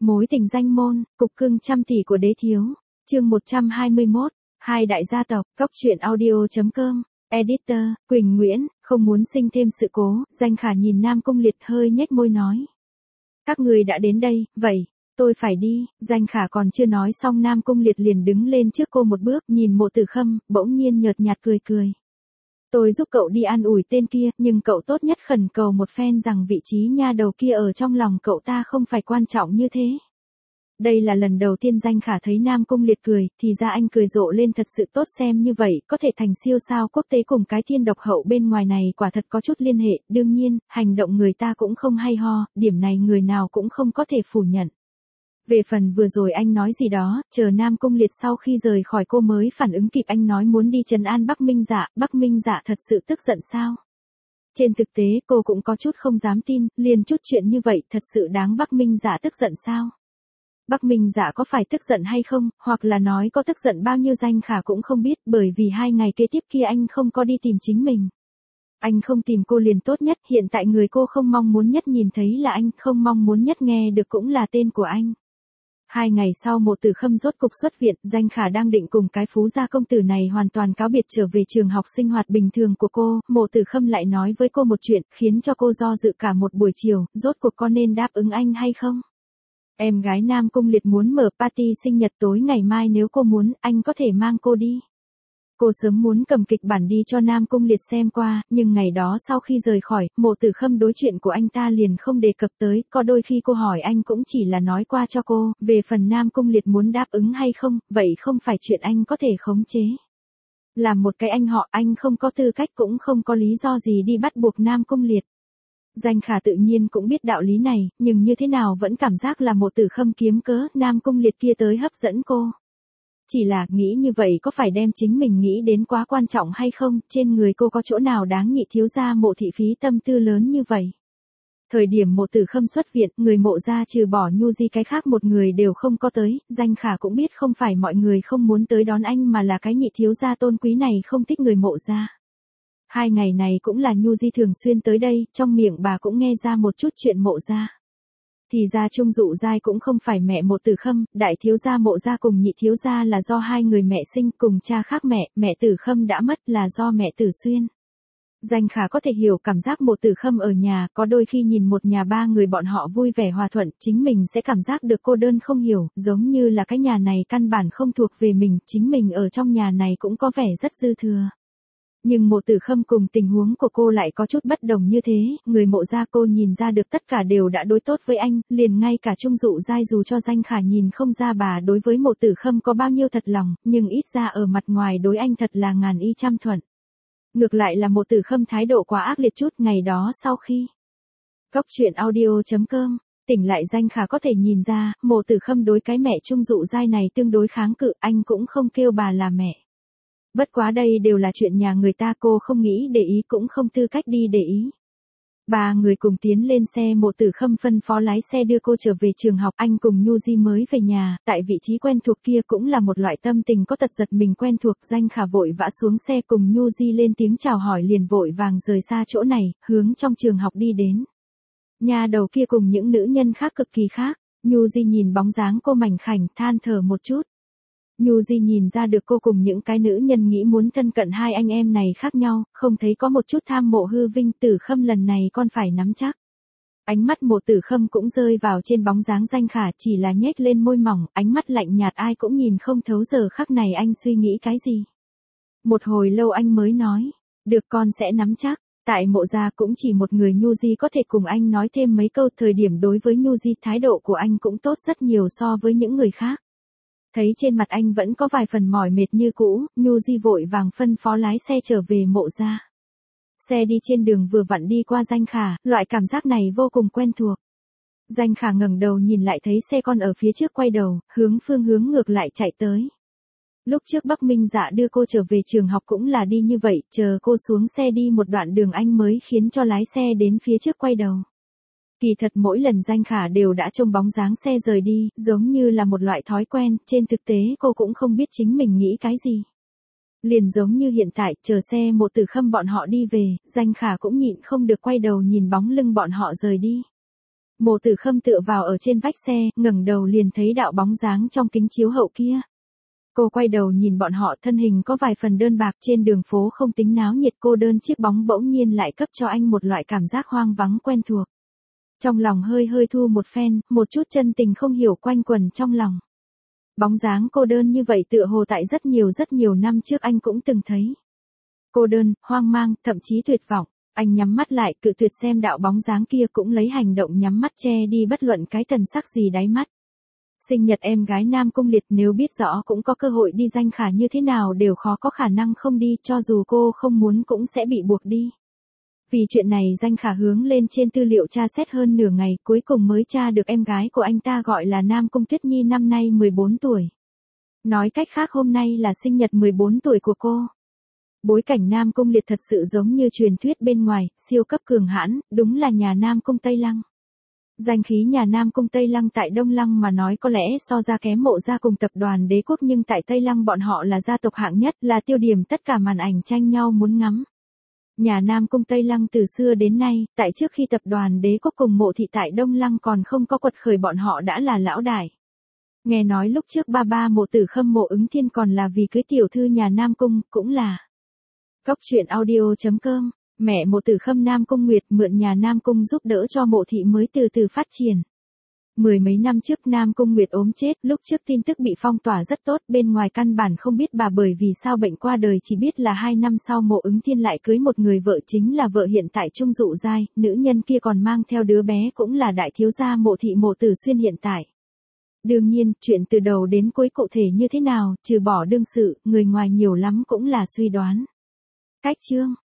Mối tình danh môn, cục cưng trăm tỷ của đế thiếu. Chương 121, hai đại gia tộc, Cóc truyện audio.com. Editor, Quỳnh Nguyễn, không muốn sinh thêm sự cố, Danh Khả nhìn Nam Cung Liệt hơi nhếch môi nói. Các người đã đến đây, vậy, tôi phải đi, Danh Khả còn chưa nói xong Nam Cung Liệt liền đứng lên trước cô một bước, nhìn Mộ Tử Khâm, bỗng nhiên nhợt nhạt cười cười. Tôi giúp cậu đi an ủi tên kia, nhưng cậu tốt nhất khẩn cầu một phen rằng vị trí nha đầu kia ở trong lòng cậu ta không phải quan trọng như thế. Đây là lần đầu tiên Danh Khả thấy Nam Cung Liệt cười, thì ra anh cười rộ lên thật sự tốt xem như vậy, có thể thành siêu sao quốc tế cùng cái thiên độc hậu bên ngoài này quả thật có chút liên hệ, đương nhiên, hành động người ta cũng không hay ho, điểm này người nào cũng không có thể phủ nhận. Về phần vừa rồi anh nói gì đó, chờ Nam Cung Liệt sau khi rời khỏi cô mới phản ứng kịp anh nói muốn đi trấn an Bắc Minh Dạ thật sự tức giận sao? Trên thực tế cô cũng có chút không dám tin, liền chút chuyện như vậy thật sự đáng Bắc Minh Dạ tức giận sao? Bắc Minh Dạ có phải tức giận hay không, hoặc là nói có tức giận bao nhiêu Danh Khả cũng không biết bởi vì 2 ngày kế tiếp kia anh không có đi tìm chính mình. Anh không tìm cô liền tốt nhất, hiện tại người cô không mong muốn nhất nhìn thấy là anh, không mong muốn nhất nghe được cũng là tên của anh. 2 ngày sau Mộ Tử Khâm rốt cục xuất viện, Danh Khả đang định cùng cái phú gia công tử này hoàn toàn cáo biệt trở về trường học sinh hoạt bình thường của cô, Mộ Tử Khâm lại nói với cô một chuyện, khiến cho cô do dự cả một buổi chiều, rốt cuộc có nên đáp ứng anh hay không? Em gái Nam Cung Liệt muốn mở party sinh nhật tối ngày mai nếu cô muốn, anh có thể mang cô đi. Cô sớm muốn cầm kịch bản đi cho Nam Cung Liệt xem qua, nhưng ngày đó sau khi rời khỏi, Mộ Tử Khâm đối chuyện của anh ta liền không đề cập tới, có đôi khi cô hỏi anh cũng chỉ là nói qua cho cô, về phần Nam Cung Liệt muốn đáp ứng hay không, vậy không phải chuyện anh có thể khống chế. Làm một cái anh họ, anh không có tư cách cũng không có lý do gì đi bắt buộc Nam Cung Liệt. Danh Khả tự nhiên cũng biết đạo lý này, nhưng như thế nào vẫn cảm giác là Mộ Tử Khâm kiếm cớ Nam Cung Liệt kia tới hấp dẫn cô. Chỉ là nghĩ như vậy có phải đem chính mình nghĩ đến quá quan trọng hay không, trên người cô có chỗ nào đáng nhị thiếu gia Mộ thị phí tâm tư lớn như vậy. Thời điểm Mộ Tử Khâm xuất viện, người Mộ gia trừ bỏ Nhu Di cái khác một người đều không có tới, Danh Khả cũng biết không phải mọi người không muốn tới đón anh mà là cái nhị thiếu gia tôn quý này không thích người Mộ gia. 2 ngày này cũng là Nhu Di thường xuyên tới đây, trong miệng bà cũng nghe ra một chút chuyện Mộ gia. Thì ra Trung Dụ Giai cũng không phải mẹ Mộ Tử Khâm, đại thiếu gia Mộ gia cùng nhị thiếu gia là do 2 người mẹ sinh cùng cha khác mẹ, mẹ Tử Khâm đã mất là do mẹ Tử Xuyên. Danh Khả có thể hiểu cảm giác Mộ Tử Khâm ở nhà, có đôi khi nhìn một nhà 3 người bọn họ vui vẻ hòa thuận, chính mình sẽ cảm giác được cô đơn không hiểu, giống như là cái nhà này căn bản không thuộc về mình, chính mình ở trong nhà này cũng có vẻ rất dư thừa. Nhưng Mộ Tử Khâm cùng tình huống của cô lại có chút bất đồng như thế, người Mộ gia cô nhìn ra được tất cả đều đã đối tốt với anh, liền ngay cả Trung Dụ Giai dù cho Danh Khả nhìn không ra bà đối với Mộ Tử Khâm có bao nhiêu thật lòng, nhưng ít ra ở mặt ngoài đối anh thật là ngàn y trăm thuận. Ngược lại là Mộ Tử Khâm thái độ quá ác liệt chút ngày đó sau khi Cóc truyện audio.com, tỉnh lại Danh Khả có thể nhìn ra, Mộ Tử Khâm đối cái mẹ Trung Dụ Giai này tương đối kháng cự, anh cũng không kêu bà là mẹ. Bất quá đây đều là chuyện nhà người ta cô không nghĩ để ý cũng không tư cách đi để ý. 3 người cùng tiến lên xe Mộ Tử Khâm phân phó lái xe đưa cô trở về trường học anh cùng Nhu Di mới về nhà, tại vị trí quen thuộc kia cũng là một loại tâm tình có tật giật mình quen thuộc Danh Khả vội vã xuống xe cùng Nhu Di lên tiếng chào hỏi liền vội vàng rời xa chỗ này, hướng trong trường học đi đến. Nhà đầu kia cùng những nữ nhân khác cực kỳ khác, Nhu Di nhìn bóng dáng cô mảnh khảnh than thở một chút. Nhu Di nhìn ra được cô cùng những cái nữ nhân nghĩ muốn thân cận 2 anh em này khác nhau, không thấy có một chút tham mộ hư vinh Tử Khâm lần này con phải nắm chắc. Ánh mắt Mộ Tử Khâm cũng rơi vào trên bóng dáng Danh Khả chỉ là nhếch lên môi mỏng, ánh mắt lạnh nhạt ai cũng nhìn không thấu giờ khắc này anh suy nghĩ cái gì. Một hồi lâu anh mới nói, được con sẽ nắm chắc. Tại Mộ gia cũng chỉ một người Nhu Di có thể cùng anh nói thêm mấy câu thời điểm đối với Nhu Di thái độ của anh cũng tốt rất nhiều so với những người khác. Thấy trên mặt anh vẫn có vài phần mỏi mệt như cũ, Nhu Di vội vàng phân phó lái xe trở về Mộ gia. Xe đi trên đường vừa vặn đi qua Danh Khả, loại cảm giác này vô cùng quen thuộc. Danh Khả ngẩng đầu nhìn lại thấy xe con ở phía trước quay đầu, hướng phương hướng ngược lại chạy tới. Lúc trước Bắc Minh Dạ đưa cô trở về trường học cũng là đi như vậy, chờ cô xuống xe đi một đoạn đường anh mới khiến cho lái xe đến phía trước quay đầu. Kỳ thật mỗi lần Danh Khả đều đã trông bóng dáng xe rời đi, giống như là một loại thói quen, trên thực tế cô cũng không biết chính mình nghĩ cái gì. Liền giống như hiện tại, chờ xe Mộ Tử Khâm bọn họ đi về, Danh Khả cũng nhịn không được quay đầu nhìn bóng lưng bọn họ rời đi. Mộ Tử Khâm tựa vào ở trên vách xe, ngẩng đầu liền thấy đạo bóng dáng trong kính chiếu hậu kia. Cô quay đầu nhìn bọn họ, thân hình có vài phần đơn bạc, trên đường phố không tính náo nhiệt, cô đơn chiếc bóng bỗng nhiên lại cấp cho anh một loại cảm giác hoang vắng quen thuộc. Trong lòng hơi hơi thu một phen, một chút chân tình không hiểu quanh quẩn trong lòng. Bóng dáng cô đơn như vậy tựa hồ tại rất nhiều năm trước anh cũng từng thấy. Cô đơn, hoang mang, thậm chí tuyệt vọng. Anh nhắm mắt lại, cự tuyệt xem đạo bóng dáng kia, cũng lấy hành động nhắm mắt che đi bất luận cái thần sắc gì đáy mắt. Sinh nhật em gái Nam Cung Liệt, nếu biết rõ cũng có cơ hội đi, Danh Khả như thế nào đều khó có khả năng không đi, cho dù cô không muốn cũng sẽ bị buộc đi. Vì chuyện này Danh Khả hướng lên trên tư liệu tra xét hơn nửa ngày, cuối cùng mới tra được em gái của anh ta gọi là Nam Cung Tuyết Nhi, năm nay 14 tuổi. Nói cách khác hôm nay là sinh nhật 14 tuổi của cô. Bối cảnh Nam Cung Liệt thật sự giống như truyền thuyết bên ngoài, siêu cấp cường hãn, đúng là nhà Nam Cung Tây Lăng. Danh khí nhà Nam Cung Tây Lăng tại Đông Lăng mà nói có lẽ so ra kém Mộ gia cùng tập đoàn Đế quốc, nhưng tại Tây Lăng bọn họ là gia tộc hạng nhất, là tiêu điểm tất cả màn ảnh tranh nhau muốn ngắm. Nhà Nam Cung Tây Lăng từ xưa đến nay, tại trước khi tập đoàn Đế quốc cùng Mộ thị tại Đông Lăng còn không có quật khởi, bọn họ đã là lão đại. Nghe nói lúc trước ba Mộ Tử Khâm Mộ Ứng Thiên còn là vì cưới tiểu thư nhà Nam Cung, cũng là. Cóc truyện audio.com, mẹ Mộ Tử Khâm Nam Cung Nguyệt mượn nhà Nam Cung giúp đỡ cho Mộ thị mới từ từ phát triển. Mười mấy năm trước Nam Cung Nguyệt ốm chết, lúc trước tin tức bị phong tỏa rất tốt, bên ngoài căn bản không biết bà bởi vì sao bệnh qua đời, chỉ biết là 2 năm sau Mộ Ứng Thiên lại cưới một người vợ, chính là vợ hiện tại Trung Dụ Giai, nữ nhân kia còn mang theo đứa bé, cũng là đại thiếu gia Mộ thị Mộ Tử Xuyên hiện tại. Đương nhiên, chuyện từ đầu đến cuối cụ thể như thế nào, trừ bỏ đương sự, người ngoài nhiều lắm cũng là suy đoán. Cách chương